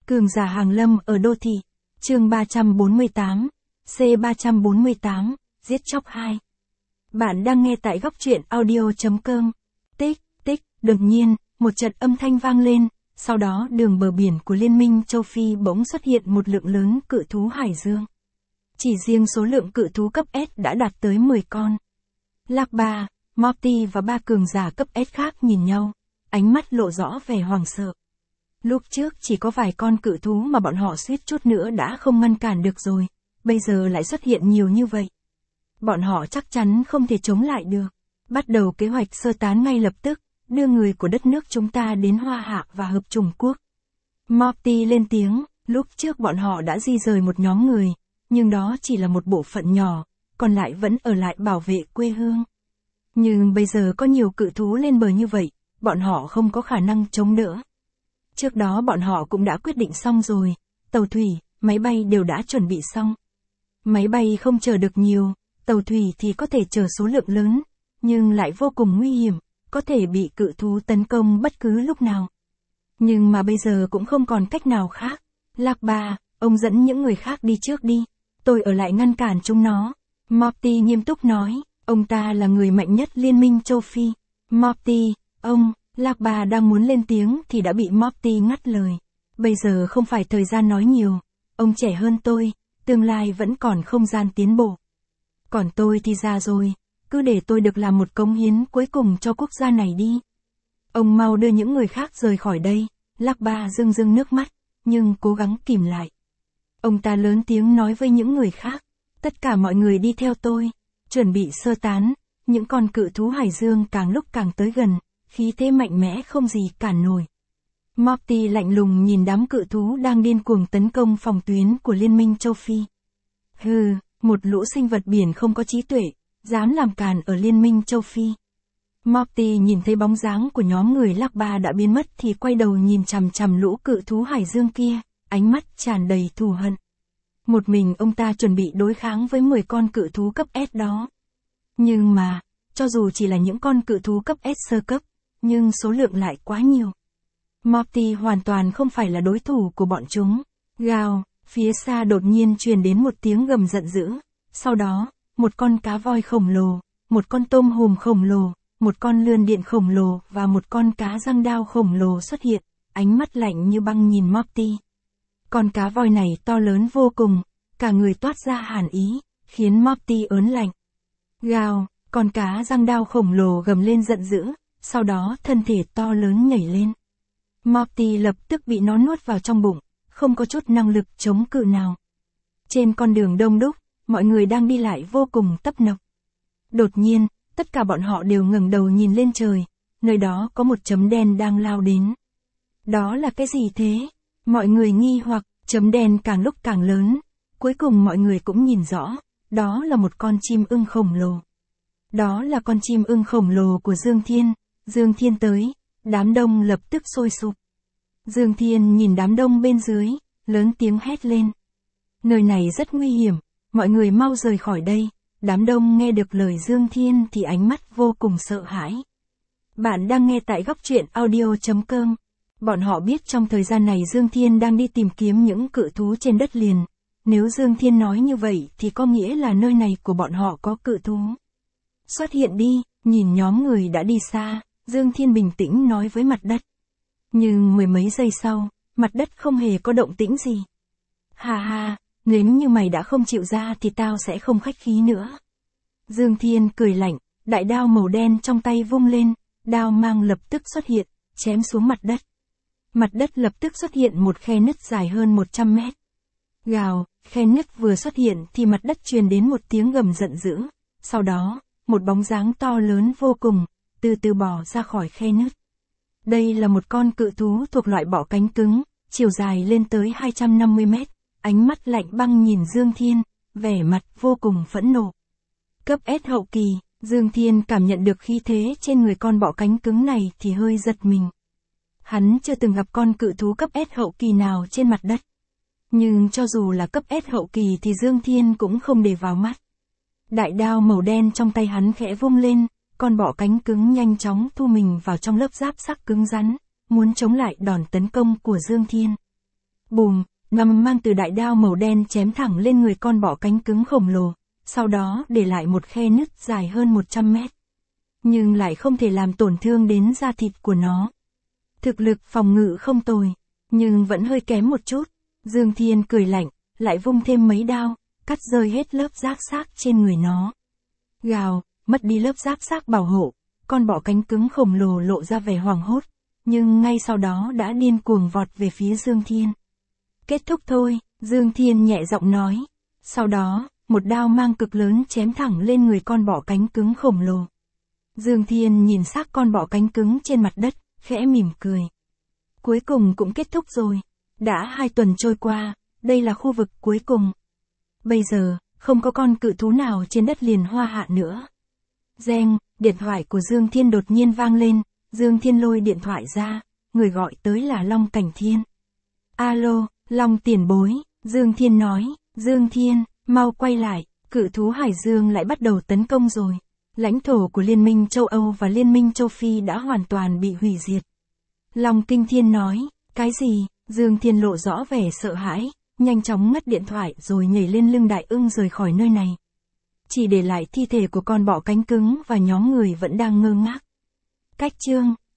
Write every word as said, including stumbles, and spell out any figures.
Cường giả hàng lâm ở đô thị. Chương ba trăm bốn mươi tám, C ba trăm bốn mươi tám, giết chóc hai. Bạn đang nghe tại góc truyện audio chấm com. Tích, tích, đột nhiên, một trận âm thanh vang lên, sau đó đường bờ biển của Liên minh châu Phi bỗng xuất hiện một lượng lớn cự thú hải dương. Chỉ riêng số lượng cự thú cấp S đã đạt tới mười con. Lạc Ba, Morty và ba cường giả cấp S khác nhìn nhau, ánh mắt lộ rõ vẻ hoảng sợ. Lúc trước chỉ có vài con cự thú mà bọn họ suýt chút nữa đã không ngăn cản được rồi, bây giờ lại xuất hiện nhiều như vậy. Bọn họ chắc chắn không thể chống lại được. Bắt đầu kế hoạch sơ tán ngay lập tức, đưa người của đất nước chúng ta đến Hoa Hạ và Hợp Chủng Quốc. Morty lên tiếng, lúc trước bọn họ đã di rời một nhóm người, nhưng đó chỉ là một bộ phận nhỏ, còn lại vẫn ở lại bảo vệ quê hương. Nhưng bây giờ có nhiều cự thú lên bờ như vậy, bọn họ không có khả năng chống đỡ. Trước đó bọn họ cũng đã quyết định xong rồi, tàu thủy, máy bay đều đã chuẩn bị xong. Máy bay không chở được nhiều, tàu thủy thì có thể chở số lượng lớn, nhưng lại vô cùng nguy hiểm, có thể bị cự thú tấn công bất cứ lúc nào. Nhưng mà bây giờ cũng không còn cách nào khác. Lạc Ba, ông dẫn những người khác đi trước đi, tôi ở lại ngăn cản chúng nó. Morty nghiêm túc nói, ông ta là người mạnh nhất Liên minh châu Phi. Morty, ông, Lạc Ba đang muốn lên tiếng thì đã bị Morty ngắt lời. Bây giờ không phải thời gian nói nhiều, ông trẻ hơn tôi, tương lai vẫn còn không gian tiến bộ. Còn tôi thì già rồi, cứ để tôi được làm một cống hiến cuối cùng cho quốc gia này đi. Ông mau đưa những người khác rời khỏi đây. Lạc Ba rưng rưng nước mắt, nhưng cố gắng kìm lại. Ông ta lớn tiếng nói với những người khác, tất cả mọi người đi theo tôi, chuẩn bị sơ tán. Những con cự thú hải dương càng lúc càng tới gần, khí thế mạnh mẽ không gì cản nổi. Morty lạnh lùng nhìn đám cự thú đang điên cuồng tấn công phòng tuyến của Liên minh châu Phi. Hừ, một lũ sinh vật biển không có trí tuệ, dám làm càn ở Liên minh châu Phi. Morty nhìn thấy bóng dáng của nhóm người Lạc Ba đã biến mất thì quay đầu nhìn chằm chằm lũ cự thú hải dương kia, ánh mắt tràn đầy thù hận. Một mình ông ta chuẩn bị đối kháng với mười con cự thú cấp S đó. Nhưng mà, cho dù chỉ là những con cự thú cấp S sơ cấp, nhưng số lượng lại quá nhiều. Morty hoàn toàn không phải là đối thủ của bọn chúng. Gào, phía xa đột nhiên truyền đến một tiếng gầm giận dữ. Sau đó, một con cá voi khổng lồ, một con tôm hùm khổng lồ, một con lươn điện khổng lồ và một con cá răng đao khổng lồ xuất hiện, ánh mắt lạnh như băng nhìn Morty. Con cá voi này to lớn vô cùng, cả người toát ra hàn ý, khiến Morty ớn lạnh. Gào, con cá răng đao khổng lồ gầm lên giận dữ, sau đó thân thể to lớn nhảy lên. Morty lập tức bị nó nuốt vào trong bụng, không có chút năng lực chống cự nào. Trên con đường đông đúc, mọi người đang đi lại vô cùng tấp nập. Đột nhiên, tất cả bọn họ đều ngẩng đầu nhìn lên trời, nơi đó có một chấm đen đang lao đến. Đó là cái gì thế? Mọi người nghi hoặc, chấm đen càng lúc càng lớn, cuối cùng mọi người cũng nhìn rõ, đó là một con chim ưng khổng lồ. Đó là con chim ưng khổng lồ của Dương Thiên. Dương Thiên tới, đám đông lập tức sôi sục. Dương Thiên nhìn đám đông bên dưới, lớn tiếng hét lên. Nơi này rất nguy hiểm, mọi người mau rời khỏi đây. Đám đông nghe được lời Dương Thiên thì ánh mắt vô cùng sợ hãi. Bạn đang nghe tại góc truyện audio chấm com. Bọn họ biết trong thời gian này Dương Thiên đang đi tìm kiếm những cự thú trên đất liền. Nếu Dương Thiên nói như vậy thì có nghĩa là nơi này của bọn họ có cự thú. Xuất hiện đi, nhìn nhóm người đã đi xa, Dương Thiên bình tĩnh nói với mặt đất. Nhưng mười mấy giây sau, mặt đất không hề có động tĩnh gì. Hà hà, nếu như mày đã không chịu ra thì tao sẽ không khách khí nữa. Dương Thiên cười lạnh, đại đao màu đen trong tay vung lên, đao mang lập tức xuất hiện, chém xuống mặt đất. Mặt đất lập tức xuất hiện một khe nứt dài hơn một trăm mét. Gào, khe nứt vừa xuất hiện thì mặt đất truyền đến một tiếng gầm giận dữ. Sau đó, một bóng dáng to lớn vô cùng, từ từ bò ra khỏi khe nứt. Đây là một con cự thú thuộc loại bọ cánh cứng, chiều dài lên tới hai trăm năm mươi mét, ánh mắt lạnh băng nhìn Dương Thiên, vẻ mặt vô cùng phẫn nộ. Cấp S hậu kỳ, Dương Thiên cảm nhận được khí thế trên người con bọ cánh cứng này thì hơi giật mình. Hắn chưa từng gặp con cự thú cấp S hậu kỳ nào trên mặt đất. Nhưng cho dù là cấp S hậu kỳ thì Dương Thiên cũng không để vào mắt. Đại đao màu đen trong tay hắn khẽ vung lên, con bọ cánh cứng nhanh chóng thu mình vào trong lớp giáp sắc cứng rắn, muốn chống lại đòn tấn công của Dương Thiên. Bùm, ngầm mang từ đại đao màu đen chém thẳng lên người con bọ cánh cứng khổng lồ, sau đó để lại một khe nứt dài hơn một trăm mét. Nhưng lại không thể làm tổn thương đến da thịt của nó. Thực lực phòng ngự không tồi, nhưng vẫn hơi kém một chút. Dương Thiên cười lạnh, lại vung thêm mấy đao, cắt rơi hết lớp giáp xác trên người nó. Gào, mất đi lớp giáp xác bảo hộ, con bọ cánh cứng khổng lồ lộ ra vẻ hoảng hốt, nhưng ngay sau đó đã điên cuồng vọt về phía Dương Thiên. Kết thúc thôi, Dương Thiên nhẹ giọng nói. Sau đó, một đao mang cực lớn chém thẳng lên người con bọ cánh cứng khổng lồ. Dương Thiên nhìn xác con bọ cánh cứng trên mặt đất, khẽ mỉm cười. Cuối cùng cũng kết thúc rồi. Đã hai tuần trôi qua, đây là khu vực cuối cùng. Bây giờ, không có con cự thú nào trên đất liền hoa hạ nữa. Reng, điện thoại của Dương Thiên đột nhiên vang lên, Dương Thiên lôi điện thoại ra, người gọi tới là Long Cảnh Thiên. Alo, Long tiền bối, Dương Thiên nói, Dương Thiên, mau quay lại, cự thú Hải Dương lại bắt đầu tấn công rồi. Lãnh thổ của Liên minh châu Âu và Liên minh châu Phi đã hoàn toàn bị hủy diệt. Long Kinh Thiên nói, cái gì? Dương Thiên lộ rõ vẻ sợ hãi, nhanh chóng ngắt điện thoại rồi nhảy lên lưng đại ưng rời khỏi nơi này. Chỉ để lại thi thể của con bọ cánh cứng và nhóm người vẫn đang ngơ ngác. Cách chương